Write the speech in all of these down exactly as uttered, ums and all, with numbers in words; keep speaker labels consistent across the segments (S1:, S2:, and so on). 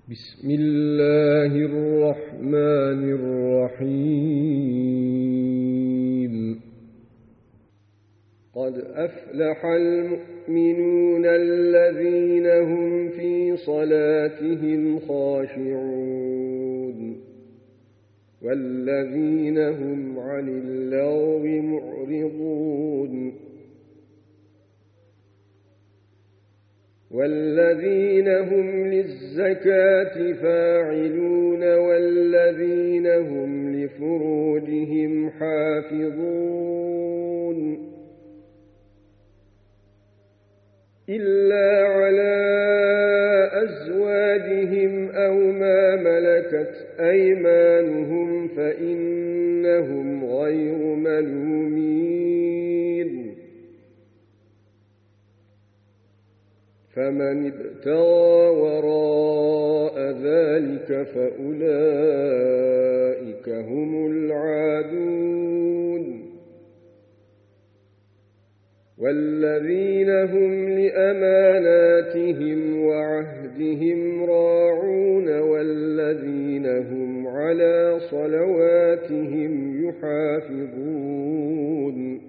S1: بسم الله الرحمن الرحيم قد أفلح المؤمنون الذين هم في صلاتهم خاشعون والذين هم عن اللغو معرضون والذين هم للزكاة فاعلون والذين هم لفروجهم حافظون إلا على أزواجهم أو ما ملكت أيمانهم فإنهم غير ملومين فمن ابتغى وراء ذلك فأولئك هم العادون والذين هم لأماناتهم وعهدهم راعون والذين هم على صلواتهم يحافظون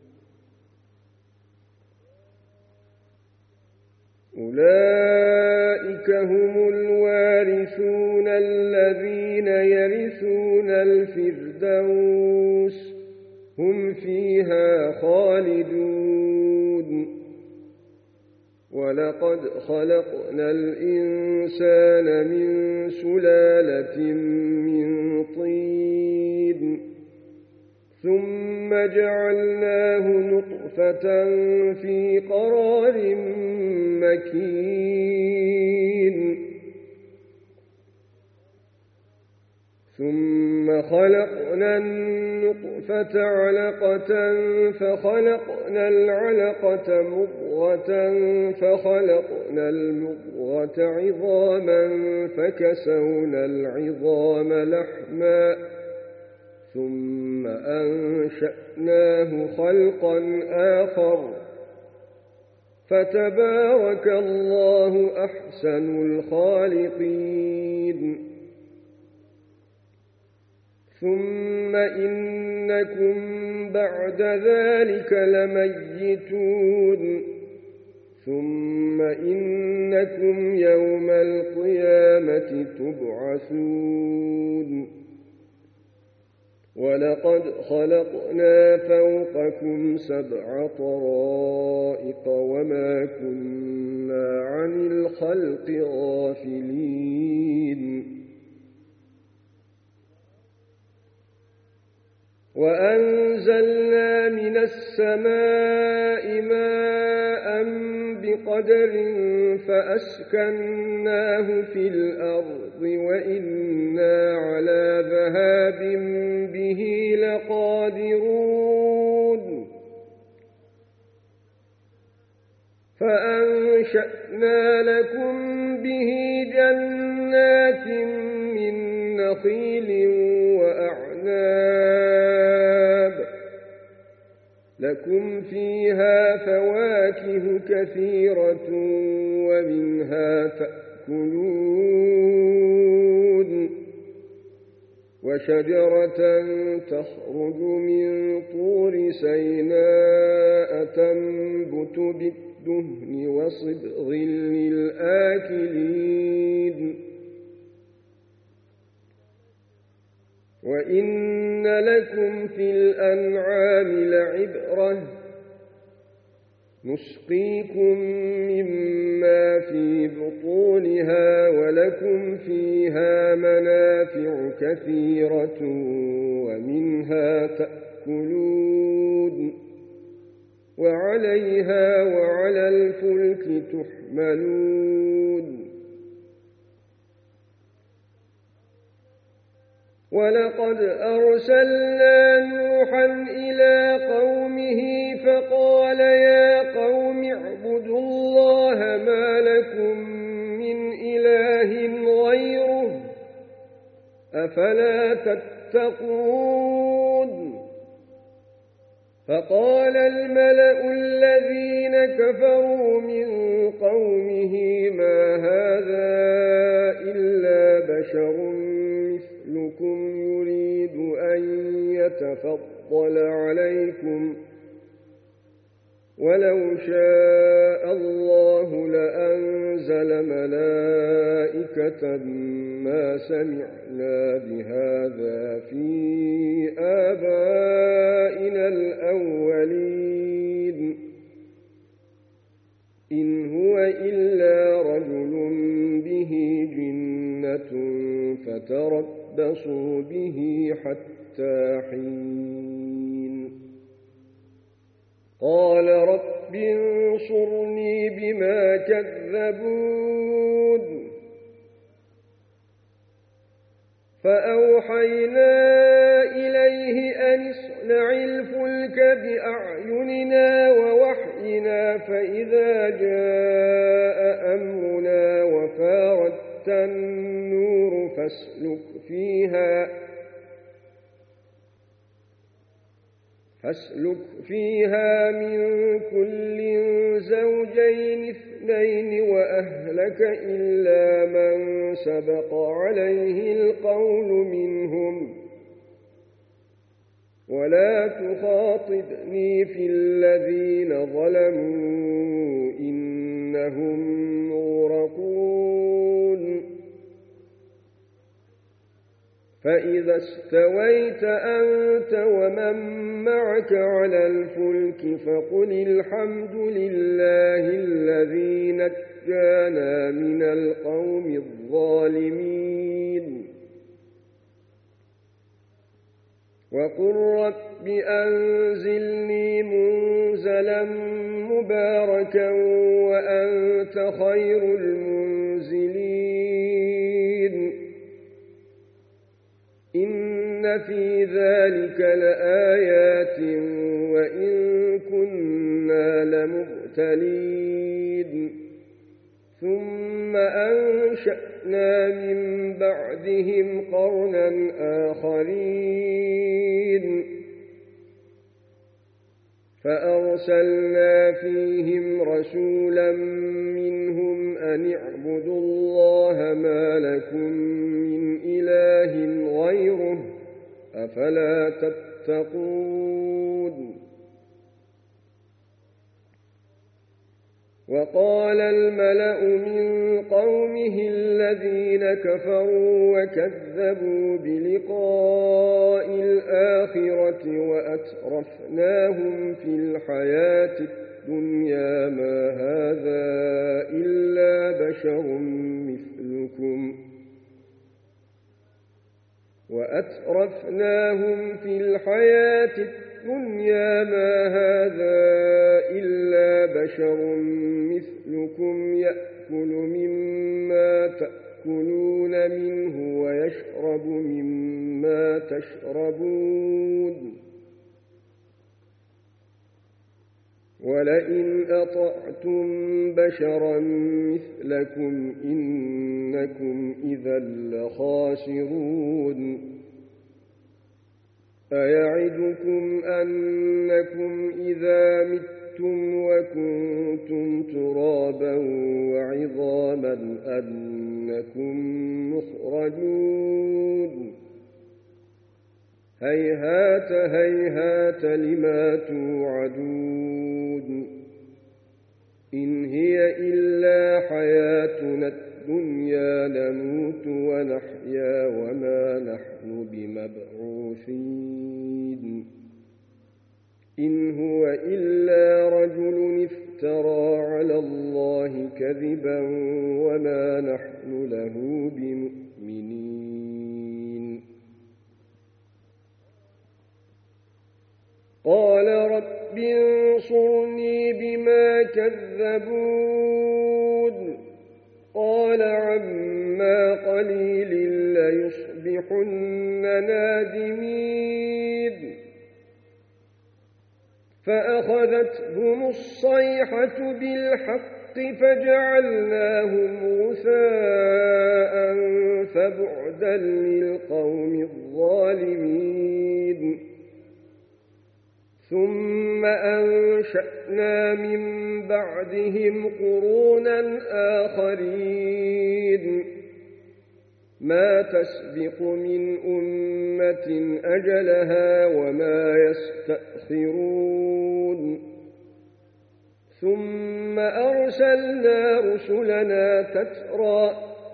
S1: أولئك هم الوارثون الذين يرثون الفردوس هم فيها خالدون ولقد خلقنا الإنسان من سلالة من طين ثم جعلناه نطفة في قرار مكين ثم خلقنا النطفة علقة فخلقنا العلقة مضغة فخلقنا المضغة عظاما فكسونا العظام لحما ثم أنشأناه خلقا آخر فتبارك الله أحسن الخالقين ثم إنكم بعد ذلك لميتون ثم إنكم يوم القيامة تبعثون ولقد خلقنا فوقكم سبع طرائق وما كنا عن الخلق غافلين وأنزلنا من السماء ماء بقدر فأسكناه في الأرض وإنا على ذهاب به لقادرون فأنشأنا لكم به جنات من نخيل وأعناب لكم فيها فواكه كثيرة ومنها تأكلون وشجرة تخرج من طور سيناء تنبت بالدهن وصبغ للآكلين وإن لكم في الأنعام لعبرة نسقيكم مما في بطونها ولكم فيها منافع كثيرة ومنها تأكلون وعليها وعلى الفلك تحملون ولقد أرسلنا نوحا إلى قومه فقال يا قوم اعبدوا الله ما لكم من إله غيره أفلا تتقون فقال الملأ الذين كفروا من قومه ما هذا إلا وفضل عليكم ولو شاء الله لأنزل ملائكة ما سمعنا بهذا في آبائنا الأولين إن هو إلا رجل به جنة فتربصوا به حتى حين قال رب انصرني بما كذبون فأوحينا إليه أن اصنع الفلك بأعيننا ووحينا فإذا جاء أمرنا وفاردت النور فاسلك فيها فاسلك فيها من كل زوجين اثنين وأهلك إلا من سبق عليه القول منهم ولا تخاطبني في الذين ظلموا إنهم مغرقون فإذا استويت أنت ومن معك على الفلك فقل الحمد لله الذي نجانا من القوم الظالمين وقل رب أنزلني منزلا مباركا وأنت خير المنزلين إن في ذلك لآيات وإن كنا لمبتلين ثم أنشأنا من بعدهم قرنا آخرين فأرسلنا فيهم رسولا منهم أن اعبدوا الله ما لكم من إله غيره أفلا تتقون وقال الملأ من قومه الذين كفروا وكذبوا بلقاء الآخرة وأترفناهم في الحياة الدنيا ما هذا إلا بشر مثلكم وأترفناهم في الحياة الدنيا ما هذا إلا بشر مثلكم يأكل مما تأكلون منه ويشرب مما تشربون ولئن أطعتم بشرا مثلكم إنكم إذا لخاسرون أيعدكم أنكم إذا متم وكنتم ترابا وعظاما أنكم مخرجون هيهات هيهات لما توعدون إن هي إلا حياتنا الدنيا نموت ونحيا وما نحن بمبعوثين إن هو إلا رجل افترى على الله كذبا وما نحن له بمؤمنين قال رب انصرني بما كذبون قال عما قليل ليصبحن نادمين فأخذتهم الصيحة بالحق فجعلناهم غثاء فبعدا للقوم الظالمين ثم أنشأنا من بعدهم قرونا آخرين ما تسبق من أمة أجلها وما يستأخرون ثم أرسلنا رسلنا تترى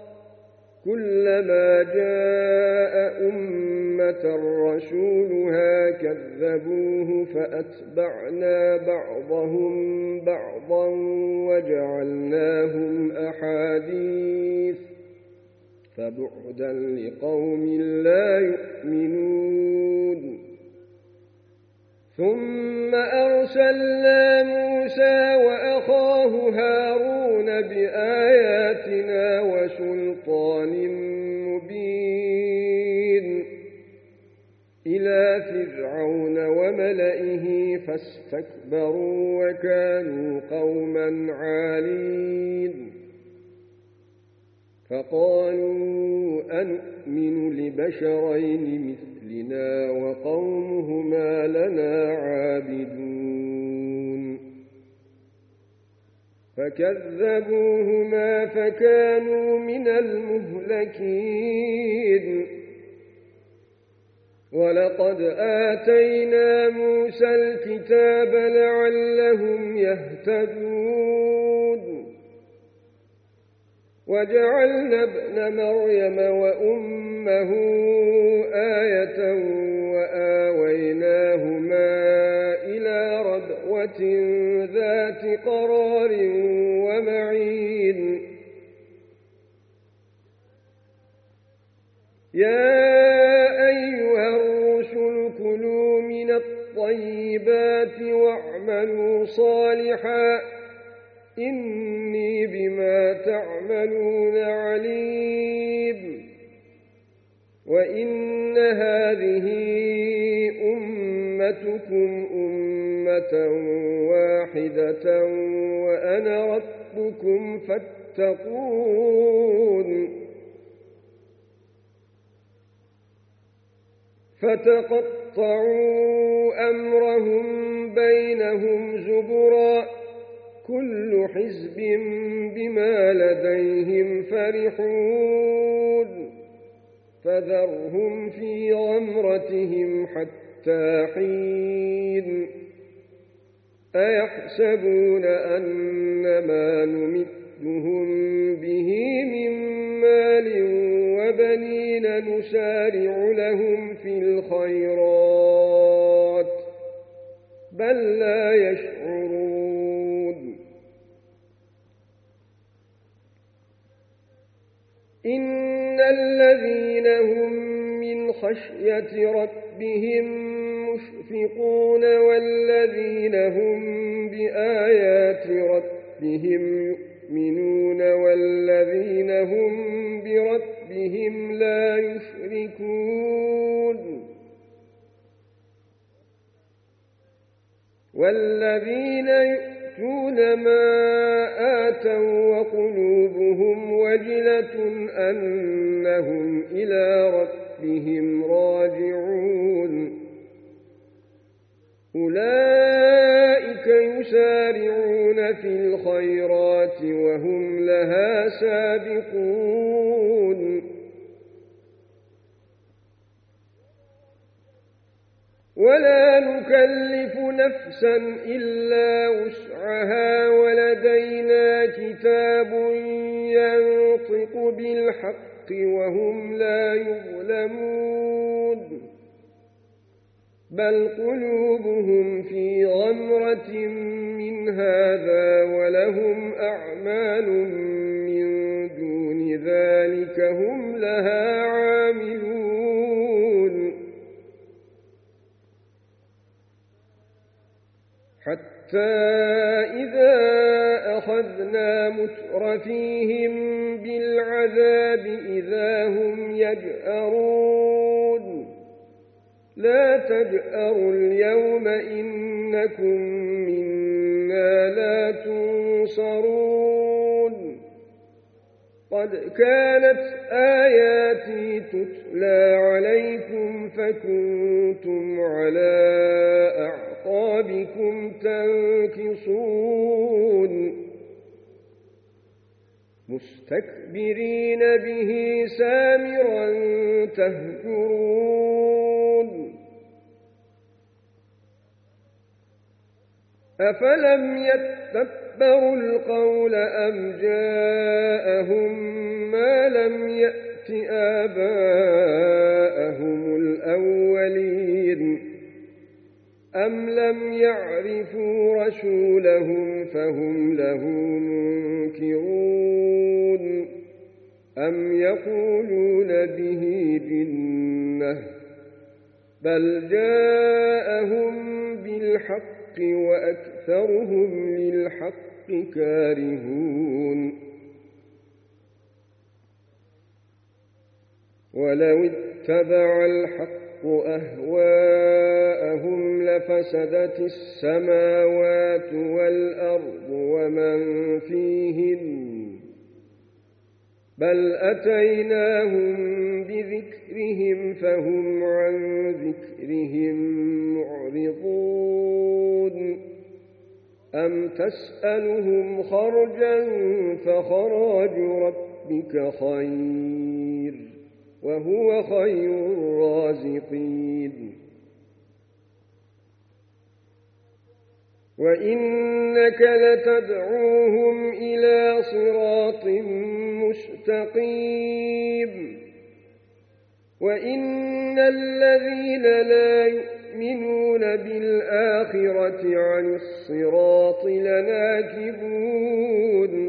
S1: كلما جاء أمة رسولها كذبوه فأتبعنا بعضهم بعضا وجعلناهم أحاديث فبعدا لقوم لا يؤمنون ثم أرسلنا موسى وأخاه هارون بآياتنا وسلطان مبين إلى فرعون وملئه فاستكبروا وكانوا قوما عالين فقالوا أنؤمن لبشرين مثلنا وقومهما لنا عابدون فكذبوهما فكانوا من المهلكين ولقد آتينا موسى الكتاب لعلهم يهتدون وجعلنا ابن مريم وأمه آية وآويناهما إلى ربوة ذات قرار ومعين يا أيها الرسل كلوا من الطيبات واعملوا صالحا إني بما تعملون عليم وإن هذه أمتكم أمة واحدة وأنا ربكم فاتقون فتقطعوا أمرهم بينهم زبرا كل حزب بما لديهم فرحون فذرهم في غمرتهم حتى حين أيحسبون أنما نمدهم به من مال وبنين نسارع لهم في الخيرات بل لا يشعرون إن الذين هم من خشية ربهم مشفقون والذين هم بآيات ربهم يؤمنون والذين هم بربهم لا يشركون والذين يؤتون ما آتوا وقلوبهم وجلة أنهم إلى ربهم راجعون أولئك يسارعون في الخيرات وهم لها سابقون ولا نكلف نفسا إلا وسعها ولدينا كتاب ينطق بالحق وهم لا يظلمون بل قلوبهم في غمرة من هذا ولهم أعمال من دون ذلك هم لها عاملون حتى إذا أخذنا مترفيهم بالعذاب إذا هم يجأرون لا تجأروا اليوم إنكم منا لا تنصرون قد كانت آياتي تتلى عليكم فكنتم على أعقابكم تنكصون مستكبرين به سامرا تهجرون أفلم يتدبروا القول أم جاءهم ما لم يأت آباءهم الأولين أم لم يعرفوا رسولهم فهم له منكرون أم يقولون به جنة بل جاءهم بالحق وأكثرهم للحق كارهون ولو اتبع الحق أهواءهم لفسدت السماوات والأرض ومن فيهن بل أتيناهم بذكرهم فهم عن ذكرهم معرضون أم تسألهم خرجا فخراج ربك خير وهو خير الرازقين وإنك لتدعوهم إلى صراط مستقيم وإن الذين لا يؤمنون بالآخرة عن الصراط لناكبون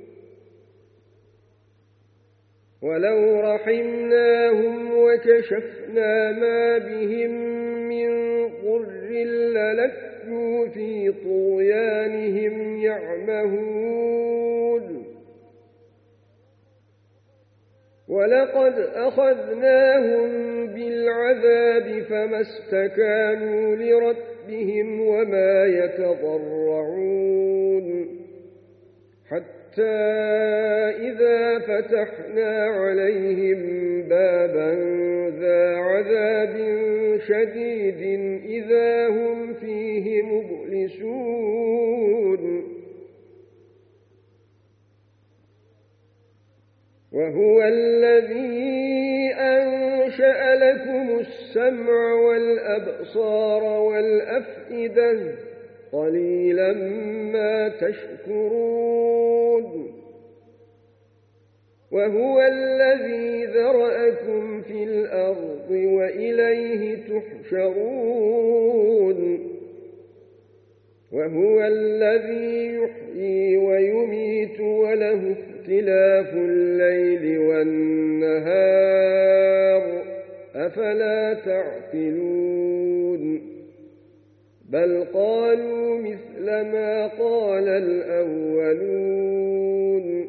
S1: ولو رحمناهم وكشفنا ما بهم من ضر للجوا في طغيانهم يعمهون ولقد أخذناهم بالعذاب فما استكانوا لربهم وما يتضرعون حتى إذا فتحنا عليهم بابا ذا عذاب شديد إذا هم فيه مبلسون وهو الذي أنشأ لكم السمع والأبصار والأفئدة قليلا ما تشكرون وهو الذي ذرأكم في الأرض وإليه تحشرون وهو الذي يحيي ويميت وله اختلاف الليل والنهار أفلا تعقلون بل قالوا مثل ما قال الأولون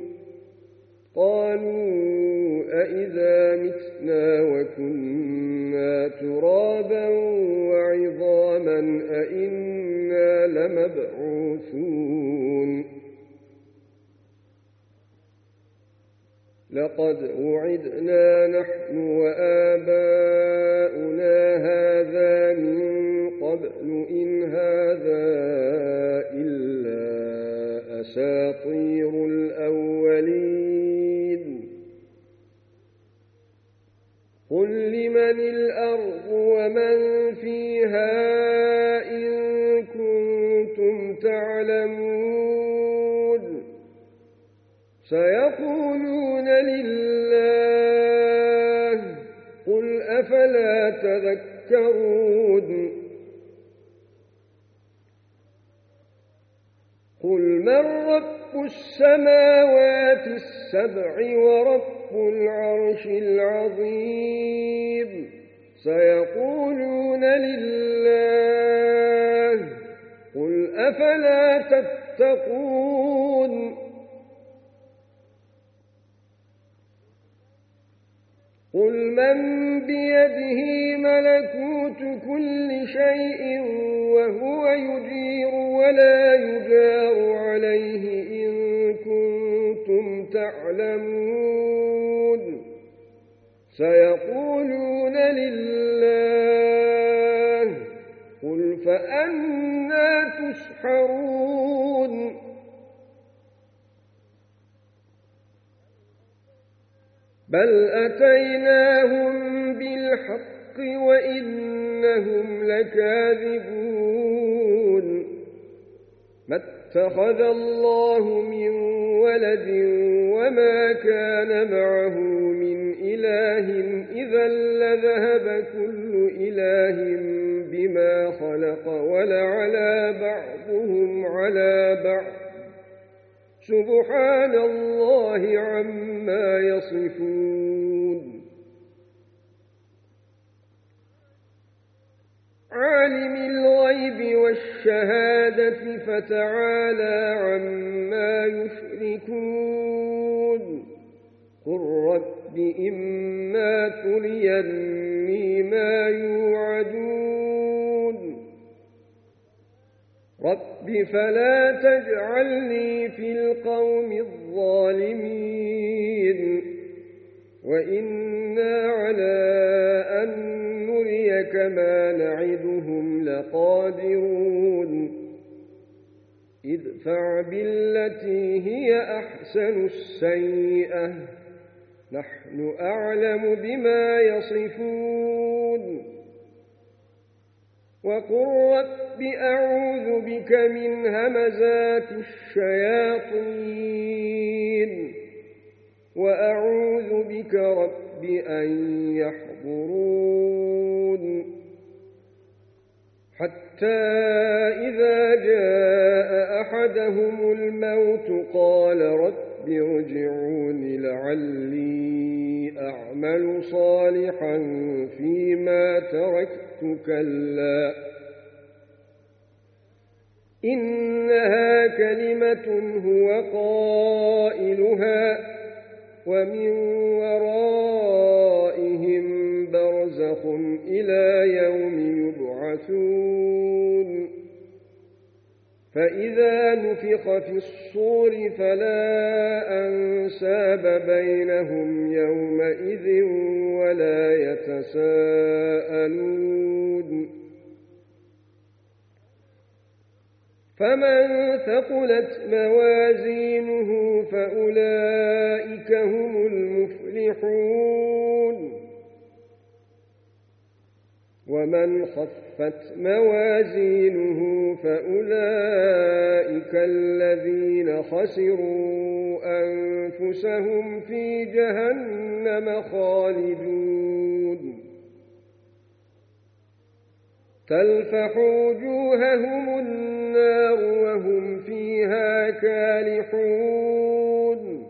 S1: قالوا أئذا متنا وكنا ترابا وعظاما أئنا لمبعوثون لقد وعدنا نحن وآباؤنا هذا من قبل إن هذا إلا أساطير الأولين قل لمن الأرض ومن فيها إن كنتم تعلمون سيقولون لله قل أفلا تذكرون قل من رب السماوات السبع ورب العرش العظيم سيقولون لله قل أفلا تتقون قل من بيده ملكوت كل شيء وهو يجير ولا يجار عليه إن كنتم تعلمون سيقولون لله قل فأنى تسحرون بل أتيناهم بالحق وإنهم لكاذبون ما اتخذ الله من ولد وما كان معه من إله إذا لذهب كل إله بما خلق ولعلى بعضهم على بعض سبحان الله عما يصفون عالم الغيب والشهادة فتعالى عما يشركون قل رب إما تريني ما يوعدون رب فلا تجعلني في القوم الظالمين وإنا على أن نريك ما نعدهم لقادرون ادفع بالتي هي أحسن السيئة نحن أعلم بما يصفون وقل رب أعوذ بك من همزات الشياطين وأعوذ بك رب أن يحضرون حتى إذا جاء أحدهم الموت قال رب ارجعون لعلي أعمل صالحا فيما تركت كلا إنها كلمة هو قائلها ومن ورائهم برزخ إلى يوم يبعثون فإذا نفخ في الصور فلا أنساب بينهم يومئذ ولا يتساءلون فمن ثقلت موازينه فأولئك هم المفلحون ومن خفت موازينه فأولئك الذين خسروا أنفسهم في جهنم خالدون تلفح وجوههم النار وهم فيها كالحون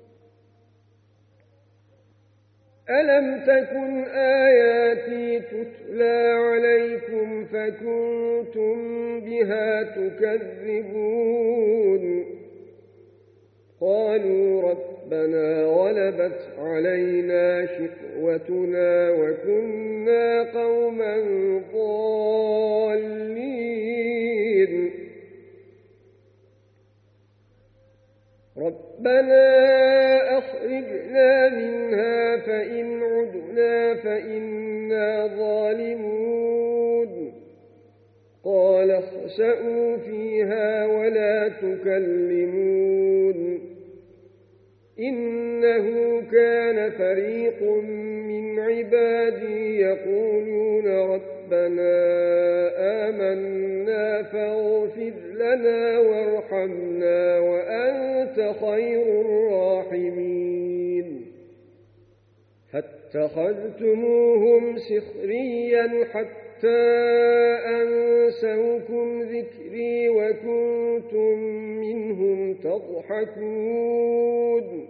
S1: ألم تكن آياتي تتلى عليكم فكنتم بها تكذبون قالوا ربنا غلبت علينا شقوتنا وكنا قوما ضالين ربنا أخرجنا منها فإن عدنا فإنا ظالمون قال اخسئوا فيها ولا تكلمون إنه كان فريق من عبادي يقولون ربنا آمنا فاغفر لنا وارحمنا وأنت خير الراحمين فاتخذتموهم سخريا حتى أنسوكم ذكري وكنتم منهم تضحكون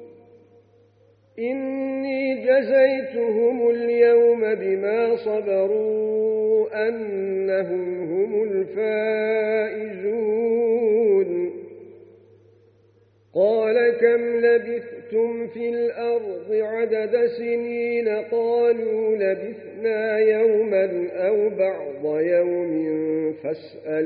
S1: إني جزيتهم اليوم بما صبروا أنهم هم الفائزون قال كم لبثتم في الأرض عدد سنين قالوا لبثنا يوما أو بعض يوم فاسأل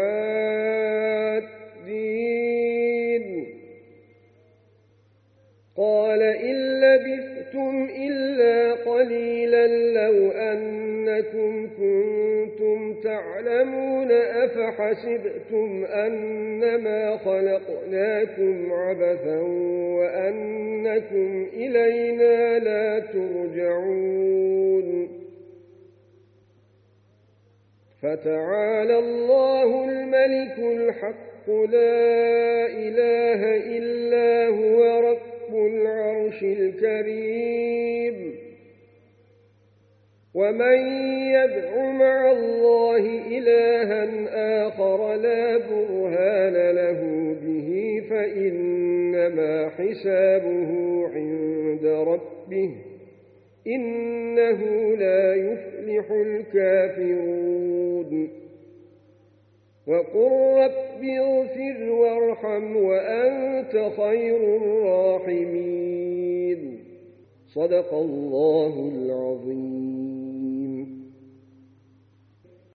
S1: العادين قال إن لبثتم إلا قليلا لو أنكم كنتم تعلمون أفحسبتم أنما خلقناكم عبثا وأنكم إلينا لا ترجعون فتعالى الله الملك الحق لا إله إلا هو رب العرش الكريم ومن يدع مع الله إلها آخر لا برهان له به فإنما حسابه عند ربه إنه لا يفلح الكافرون وقل رب اغفر وارحم وأنت خير الراحمين صدق الله العظيم.